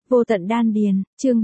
Vô tận đan điền, chương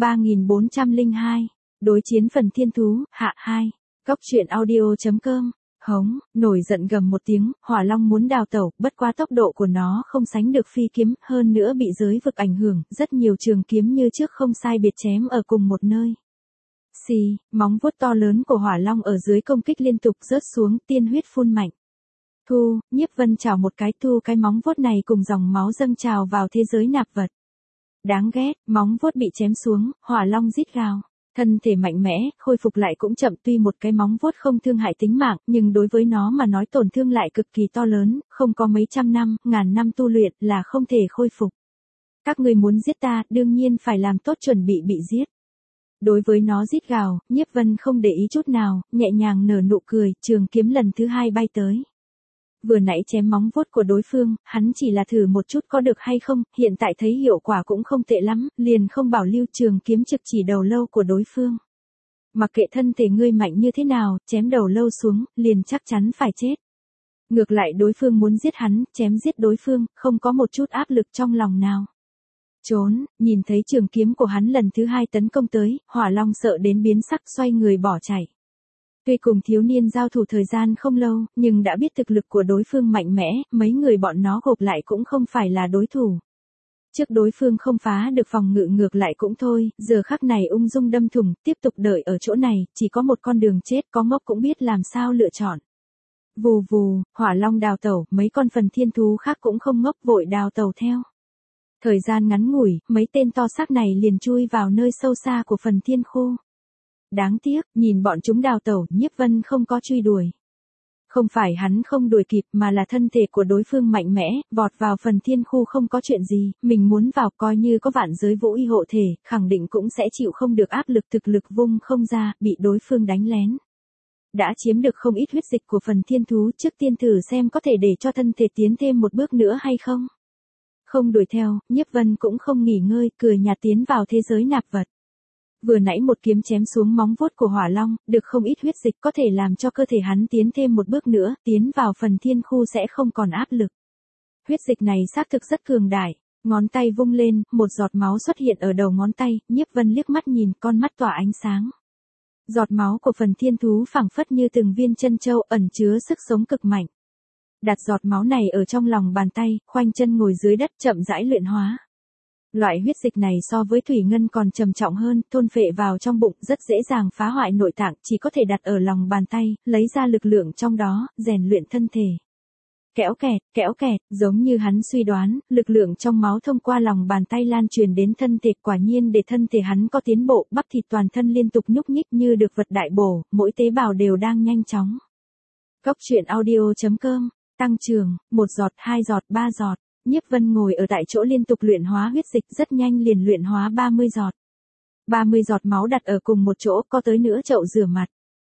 3402. Đối chiến phần thiên thú, hạ 2. Góc truyện audio.com. Hống, nổi giận gầm một tiếng, hỏa long muốn đào tẩu, bất quá tốc độ của nó không sánh được phi kiếm, hơn nữa bị giới vực ảnh hưởng, rất nhiều trường kiếm như trước không sai biệt chém ở cùng một nơi. Xì, móng vuốt to lớn của hỏa long ở dưới công kích liên tục rớt xuống, tiên huyết phun mạnh. Thu, Nhiếp Vân chào một cái, thu cái móng vuốt này cùng dòng máu dâng trào vào thế giới nạp vật. Đáng ghét, móng vuốt bị chém xuống, hỏa long rít gào. Thân thể mạnh mẽ, khôi phục lại cũng chậm, tuy một cái móng vuốt không thương hại tính mạng, nhưng đối với nó mà nói tổn thương lại cực kỳ to lớn, không có mấy trăm năm, ngàn năm tu luyện là không thể khôi phục. Các ngươi muốn giết ta, đương nhiên phải làm tốt chuẩn bị giết. Đối với nó rít gào, Nhiếp Vân không để ý chút nào, nhẹ nhàng nở nụ cười, trường kiếm lần thứ hai bay tới. Vừa nãy chém móng vuốt của đối phương, hắn chỉ là thử một chút có được hay không, hiện tại thấy hiệu quả cũng không tệ lắm, liền không bảo lưu trường kiếm trực chỉ đầu lâu của đối phương. Mặc kệ thân thể ngươi mạnh như thế nào, chém đầu lâu xuống, liền chắc chắn phải chết. Ngược lại đối phương muốn giết hắn, chém giết đối phương, không có một chút áp lực trong lòng nào. Trốn, nhìn thấy trường kiếm của hắn lần thứ hai tấn công tới, hỏa long sợ đến biến sắc xoay người bỏ chạy. Tuy cùng thiếu niên giao thủ thời gian không lâu, nhưng đã biết thực lực của đối phương mạnh mẽ, mấy người bọn nó gộp lại cũng không phải là đối thủ. Trước đối phương không phá được phòng ngự ngược lại cũng thôi, giờ khắc này ung dung đâm thủng, tiếp tục đợi ở chỗ này, chỉ có một con đường chết, có ngốc cũng biết làm sao lựa chọn. Vù vù, hỏa long đào tẩu, mấy con phần thiên thú khác cũng không ngốc vội đào tẩu theo. Thời gian ngắn ngủi, mấy tên to xác này liền chui vào nơi sâu xa của phần thiên khu. Đáng tiếc, nhìn bọn chúng đào tẩu, Nhiếp Vân không có truy đuổi. Không phải hắn không đuổi kịp mà là thân thể của đối phương mạnh mẽ, vọt vào phần thiên khu không có chuyện gì, mình muốn vào coi như có vạn giới vũ y hộ thể, khẳng định cũng sẽ chịu không được áp lực thực lực vung không ra, bị đối phương đánh lén. Đã chiếm được không ít huyết dịch của phần thiên thú, trước tiên thử xem có thể để cho thân thể tiến thêm một bước nữa hay không. Không đuổi theo, Nhiếp Vân cũng không nghỉ ngơi, cười nhạt tiến vào thế giới nạp vật. Vừa nãy một kiếm chém xuống móng vuốt của hỏa long, được không ít huyết dịch có thể làm cho cơ thể hắn tiến thêm một bước nữa, tiến vào phần thiên khu sẽ không còn áp lực. Huyết dịch này xác thực rất cường đại, ngón tay vung lên, một giọt máu xuất hiện ở đầu ngón tay, Nhiếp Vân liếc mắt nhìn, con mắt tỏa ánh sáng. Giọt máu của phần thiên thú phảng phất như từng viên chân châu ẩn chứa sức sống cực mạnh. Đặt giọt máu này ở trong lòng bàn tay, khoanh chân ngồi dưới đất chậm rãi luyện hóa. Loại huyết dịch này so với thủy ngân còn trầm trọng hơn, thôn phệ vào trong bụng rất dễ dàng phá hoại nội tạng, chỉ có thể đặt ở lòng bàn tay, lấy ra lực lượng trong đó, rèn luyện thân thể. Kẽo kẹt, giống như hắn suy đoán, lực lượng trong máu thông qua lòng bàn tay lan truyền đến thân thể, quả nhiên để thân thể hắn có tiến bộ, bắp thịt toàn thân liên tục nhúc nhích như được vật đại bổ, mỗi tế bào đều đang nhanh chóng. Góc truyện audio.com, tăng trưởng, 1 giọt, 2 giọt, 3 giọt. Nhiếp Vân ngồi ở tại chỗ liên tục luyện hóa huyết dịch, rất nhanh liền luyện hóa 30 giọt. 30 giọt máu đặt ở cùng một chỗ, có tới nữa chậu rửa mặt.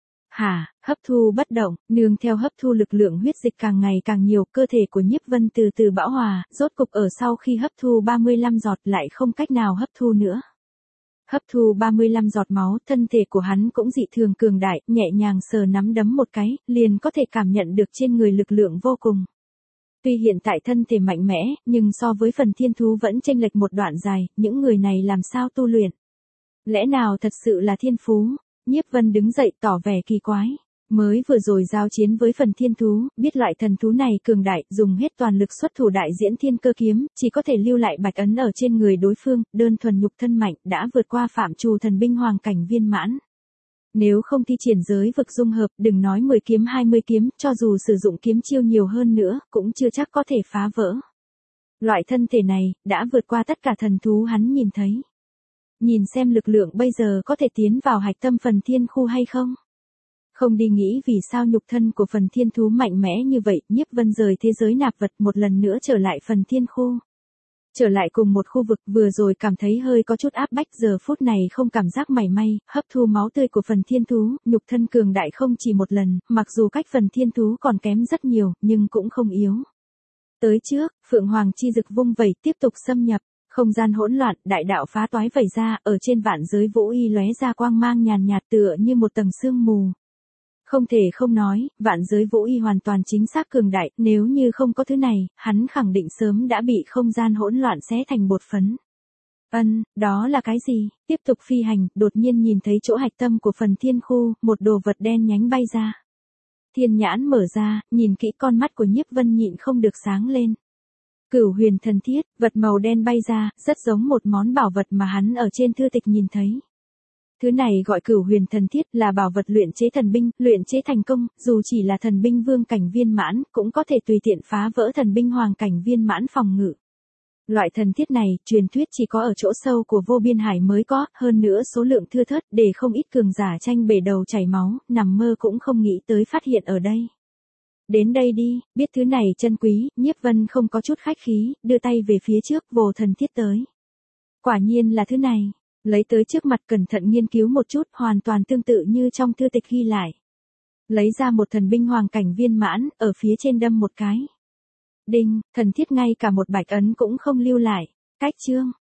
Hấp thu bất động, nương theo hấp thu lực lượng huyết dịch càng ngày càng nhiều, cơ thể của Nhiếp Vân từ từ bão hòa, rốt cục ở sau khi hấp thu 35 giọt lại không cách nào hấp thu nữa. Hấp thu 35 giọt máu, thân thể của hắn cũng dị thường cường đại, nhẹ nhàng sờ nắm đấm một cái, liền có thể cảm nhận được trên người lực lượng vô cùng. Tuy hiện tại thân thể mạnh mẽ, nhưng so với phần thiên thú vẫn chênh lệch một đoạn dài, những người này làm sao tu luyện? Lẽ nào thật sự là thiên phú? Nhiếp Vân đứng dậy tỏ vẻ kỳ quái. Mới vừa rồi giao chiến với phần thiên thú, biết loại thần thú này cường đại, dùng hết toàn lực xuất thủ đại diễn thiên cơ kiếm, chỉ có thể lưu lại bạch ấn ở trên người đối phương, đơn thuần nhục thân mạnh, đã vượt qua phạm trù thần binh hoàng cảnh viên mãn. Nếu không thi triển giới vực dung hợp, đừng nói 10 kiếm 20 kiếm, cho dù sử dụng kiếm chiêu nhiều hơn nữa, cũng chưa chắc có thể phá vỡ. Loại thân thể này, đã vượt qua tất cả thần thú hắn nhìn thấy. Nhìn xem lực lượng bây giờ có thể tiến vào hạch tâm phần thiên khu hay không? Không đi nghĩ vì sao nhục thân của phần thiên thú mạnh mẽ như vậy, Nhiếp Vân rời thế giới nạp vật một lần nữa trở lại phần thiên khu. Trở lại cùng một khu vực, vừa rồi cảm thấy hơi có chút áp bách, giờ phút này không cảm giác mảy may, hấp thu máu tươi của phần thiên thú, nhục thân cường đại không chỉ một lần, mặc dù cách phần thiên thú còn kém rất nhiều, nhưng cũng không yếu. Tới trước, Phượng Hoàng chi dực vung vẩy tiếp tục xâm nhập, không gian hỗn loạn, đại đạo phá toái vẩy ra, ở trên vạn giới vũ y lóe ra quang mang nhàn nhạt tựa như một tầng sương mù. Không thể không nói, vạn giới vũ y hoàn toàn chính xác cường đại, nếu như không có thứ này, hắn khẳng định sớm đã bị không gian hỗn loạn xé thành bột phấn. Đó là cái gì? Tiếp tục phi hành, đột nhiên nhìn thấy chỗ hạch tâm của phần thiên khu, một đồ vật đen nhánh bay ra. Thiên nhãn mở ra, nhìn kỹ con mắt của Nhiếp Vân nhịn không được sáng lên. Cửu huyền thần thiết, vật màu đen bay ra, rất giống một món bảo vật mà hắn ở trên thư tịch nhìn thấy. Thứ này gọi cửu huyền thần thiết, là bảo vật luyện chế thần binh, luyện chế thành công, dù chỉ là thần binh vương cảnh viên mãn, cũng có thể tùy tiện phá vỡ thần binh hoàng cảnh viên mãn phòng ngự. Loại thần thiết này, truyền thuyết chỉ có ở chỗ sâu của vô biên hải mới có, hơn nữa số lượng thưa thớt, để không ít cường giả tranh bể đầu chảy máu, nằm mơ cũng không nghĩ tới phát hiện ở đây. Đến đây đi, biết thứ này chân quý, Nhiếp Vân không có chút khách khí, đưa tay về phía trước, vồ thần thiết tới. Quả nhiên là thứ này, lấy tới trước mặt cẩn thận nghiên cứu một chút, hoàn toàn tương tự như trong thư tịch ghi lại. Lấy ra một thần binh hoàng cảnh viên mãn, ở phía trên đâm một cái. Đinh, thần thiết ngay cả một bạch ấn cũng không lưu lại. Cách chương